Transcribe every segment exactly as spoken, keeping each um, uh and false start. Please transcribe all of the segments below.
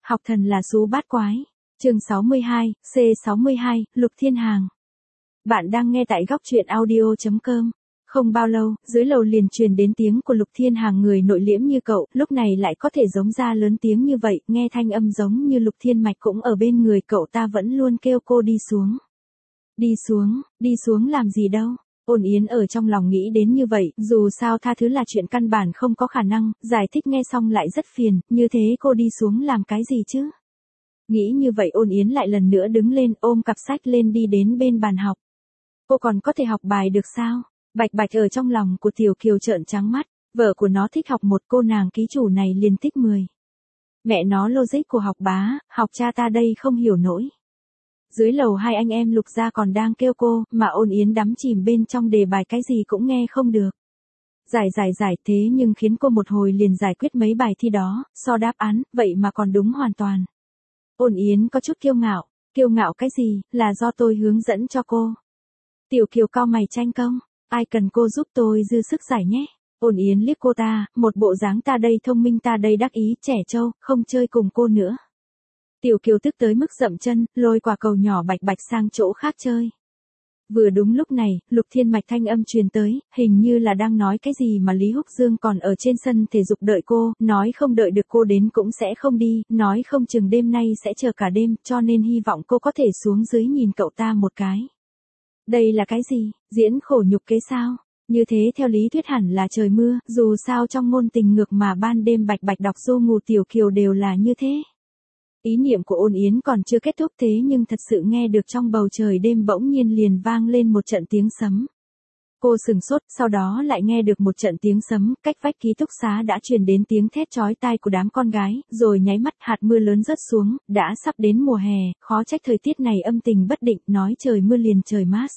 Học thần là xú bát quái. Chương sáu mươi hai, C sáu mươi hai, Lục Thiên Hàng. Bạn đang nghe tại góc truyện audio chấm com. Không bao lâu, dưới lầu liền truyền đến tiếng của Lục Thiên Hàng, người nội liễm như cậu, lúc này lại có thể giống ra lớn tiếng như vậy, nghe thanh âm giống như Lục Thiên Mạch cũng ở bên người cậu ta vẫn luôn kêu cô đi xuống. Đi xuống, đi xuống làm gì đâu. Ôn Yến ở trong lòng nghĩ đến như vậy, dù sao tha thứ là chuyện căn bản không có khả năng, giải thích nghe xong lại rất phiền, như thế cô đi xuống làm cái gì chứ? Nghĩ như vậy Ôn Yến lại lần nữa đứng lên ôm cặp sách lên đi đến bên bàn học. Cô còn có thể học bài được sao? Bạch Bạch ở trong lòng của Tiểu Kiều trợn trắng mắt, vợ của nó thích học một, cô nàng ký chủ này liền thích mười. Mẹ nó logic của học bá, học cha ta đây không hiểu nổi. Dưới lầu hai anh em Lục gia còn đang kêu cô, mà Ôn Yến đắm chìm bên trong đề bài cái gì cũng nghe không được. Giải giải giải thế nhưng khiến cô một hồi liền giải quyết mấy bài thi đó, so đáp án, vậy mà còn đúng hoàn toàn. Ôn Yến có chút kiêu ngạo, kiêu ngạo cái gì, là do tôi hướng dẫn cho cô. Tiểu Kiều cau mày tranh công, ai cần cô giúp tôi dư sức giải nhé. Ôn Yến liếc cô ta, một bộ dáng ta đây thông minh ta đây đắc ý, trẻ trâu, không chơi cùng cô nữa. Tiểu Kiều tức tới mức dậm chân, lôi quả cầu nhỏ Bạch Bạch sang chỗ khác chơi. Vừa đúng lúc này, Lục Thiên Mạch thanh âm truyền tới, hình như là đang nói cái gì mà Lý Húc Dương còn ở trên sân thể dục đợi cô, nói không đợi được cô đến cũng sẽ không đi, nói không chừng đêm nay sẽ chờ cả đêm, cho nên hy vọng cô có thể xuống dưới nhìn cậu ta một cái. Đây là cái gì, diễn khổ nhục kế sao? Như thế theo lý thuyết hẳn là trời mưa, dù sao trong ngôn tình ngược mà ban đêm Bạch Bạch đọc Du Ngủ Tiểu Kiều đều là như thế. Ý niệm của Ôn Yến còn chưa kết thúc thế nhưng thật sự nghe được trong bầu trời đêm bỗng nhiên liền vang lên một trận tiếng sấm. Cô sừng sốt, sau đó lại nghe được một trận tiếng sấm, cách vách ký túc xá đã truyền đến tiếng thét chói tai của đám con gái, rồi nháy mắt hạt mưa lớn rớt xuống, đã sắp đến mùa hè, khó trách thời tiết này âm tình bất định, nói trời mưa liền trời mát.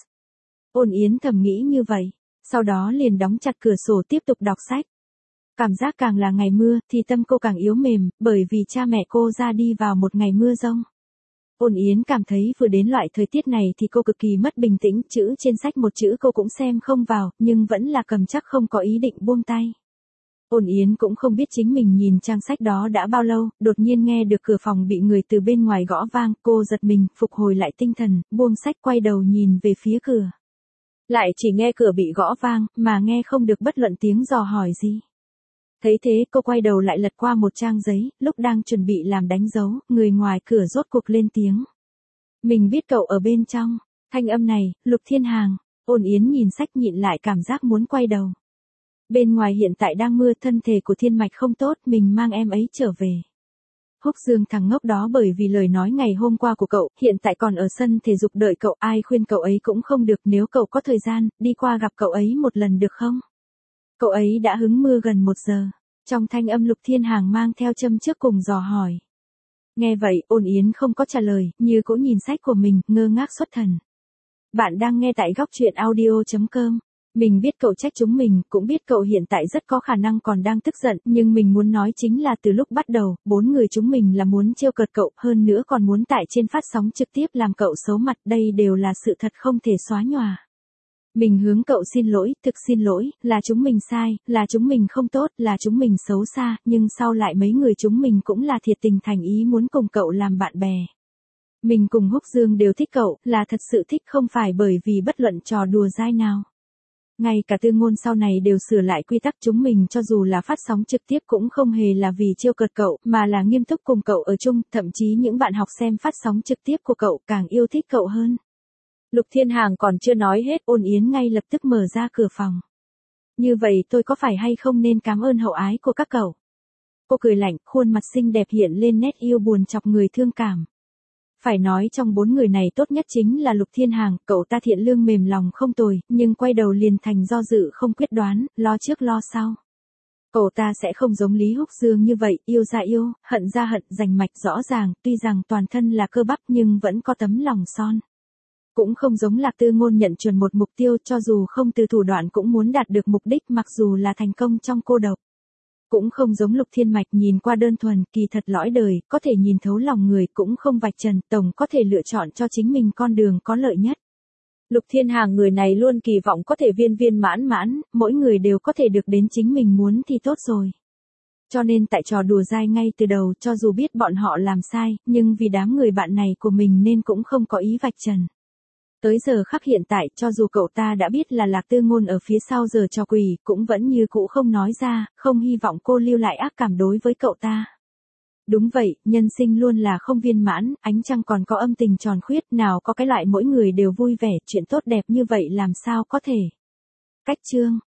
Ôn Yến thầm nghĩ như vậy, sau đó liền đóng chặt cửa sổ tiếp tục đọc sách. Cảm giác càng là ngày mưa thì tâm cô càng yếu mềm, bởi vì cha mẹ cô ra đi vào một ngày mưa giông. Ôn Yến cảm thấy vừa đến loại thời tiết này thì cô cực kỳ mất bình tĩnh, chữ trên sách một chữ cô cũng xem không vào, nhưng vẫn là cầm chắc không có ý định buông tay. Ôn Yến cũng không biết chính mình nhìn trang sách đó đã bao lâu, đột nhiên nghe được cửa phòng bị người từ bên ngoài gõ vang, cô giật mình, phục hồi lại tinh thần, buông sách quay đầu nhìn về phía cửa. Lại chỉ nghe cửa bị gõ vang, mà nghe không được bất luận tiếng dò hỏi gì. Thấy thế cô quay đầu lại lật qua một trang giấy, lúc đang chuẩn bị làm đánh dấu, người ngoài cửa rốt cuộc lên tiếng. Mình biết cậu ở bên trong. Thanh âm này, Lục Thiên Hàng. Ôn Yến nhìn sách nhịn lại cảm giác muốn quay đầu. Bên ngoài hiện tại đang mưa, thân thể của Thiên Mạch không tốt, mình mang em ấy trở về. Húc Dương thằng ngốc đó bởi vì lời nói ngày hôm qua của cậu, hiện tại còn ở sân thể dục đợi cậu, ai khuyên cậu ấy cũng không được, nếu cậu có thời gian, đi qua gặp cậu ấy một lần được không? Cậu ấy đã hứng mưa gần một giờ. Trong thanh âm Lục Thiên Hàng mang theo châm trước cùng dò hỏi. Nghe vậy, Ôn Yến không có trả lời, như cũng nhìn sách của mình, ngơ ngác xuất thần. Bạn đang nghe tại góc truyện audio chấm com. Mình biết cậu trách chúng mình, cũng biết cậu hiện tại rất có khả năng còn đang tức giận, nhưng mình muốn nói chính là từ lúc bắt đầu, bốn người chúng mình là muốn trêu cợt cậu, hơn nữa còn muốn tại trên phát sóng trực tiếp làm cậu xấu mặt, đây đều là sự thật không thể xóa nhòa. Mình hướng cậu xin lỗi, thực xin lỗi, là chúng mình sai, là chúng mình không tốt, là chúng mình xấu xa, nhưng sau lại mấy người chúng mình cũng là thiệt tình thành ý muốn cùng cậu làm bạn bè. Mình cùng Húc Dương đều thích cậu, là thật sự thích không phải bởi vì bất luận trò đùa dai nào. Ngay cả Tư Ngôn sau này đều sửa lại quy tắc chúng mình cho dù là phát sóng trực tiếp cũng không hề là vì trêu cợt cậu, mà là nghiêm túc cùng cậu ở chung, thậm chí những bạn học xem phát sóng trực tiếp của cậu càng yêu thích cậu hơn. Lục Thiên Hàng còn chưa nói hết, Ôn Yến ngay lập tức mở ra cửa phòng. Như vậy tôi có phải hay không nên cảm ơn hậu ái của các cậu? Cô cười lạnh, khuôn mặt xinh đẹp hiện lên nét yêu buồn chọc người thương cảm. Phải nói trong bốn người này tốt nhất chính là Lục Thiên Hàng, cậu ta thiện lương mềm lòng không tồi, nhưng quay đầu liền thành do dự không quyết đoán, lo trước lo sau. Cậu ta sẽ không giống Lý Húc Dương như vậy, yêu ra yêu, hận ra hận, rành mạch rõ ràng, tuy rằng toàn thân là cơ bắp nhưng vẫn có tấm lòng son. Cũng không giống Lạc Tư Ngôn nhận chuẩn một mục tiêu, cho dù không từ thủ đoạn cũng muốn đạt được mục đích mặc dù là thành công trong cô độc. Cũng không giống Lục Thiên Mạch nhìn qua đơn thuần, kỳ thật lõi đời, có thể nhìn thấu lòng người, cũng không vạch trần, tổng có thể lựa chọn cho chính mình con đường có lợi nhất. Lục Thiên Hàng người này luôn kỳ vọng có thể viên viên mãn mãn, mỗi người đều có thể được đến chính mình muốn thì tốt rồi. Cho nên tại trò đùa dai ngay từ đầu, cho dù biết bọn họ làm sai, nhưng vì đám người bạn này của mình nên cũng không có ý vạch trần. Tới giờ khắc hiện tại, cho dù cậu ta đã biết là Lạc Tư Ngôn ở phía sau giở trò quỷ, cũng vẫn như cũ không nói ra, không hy vọng cô lưu lại ác cảm đối với cậu ta. Đúng vậy, nhân sinh luôn là không viên mãn, ánh trăng còn có âm tình tròn khuyết, nào có cái loại mỗi người đều vui vẻ, chuyện tốt đẹp như vậy làm sao có thể. Cách chương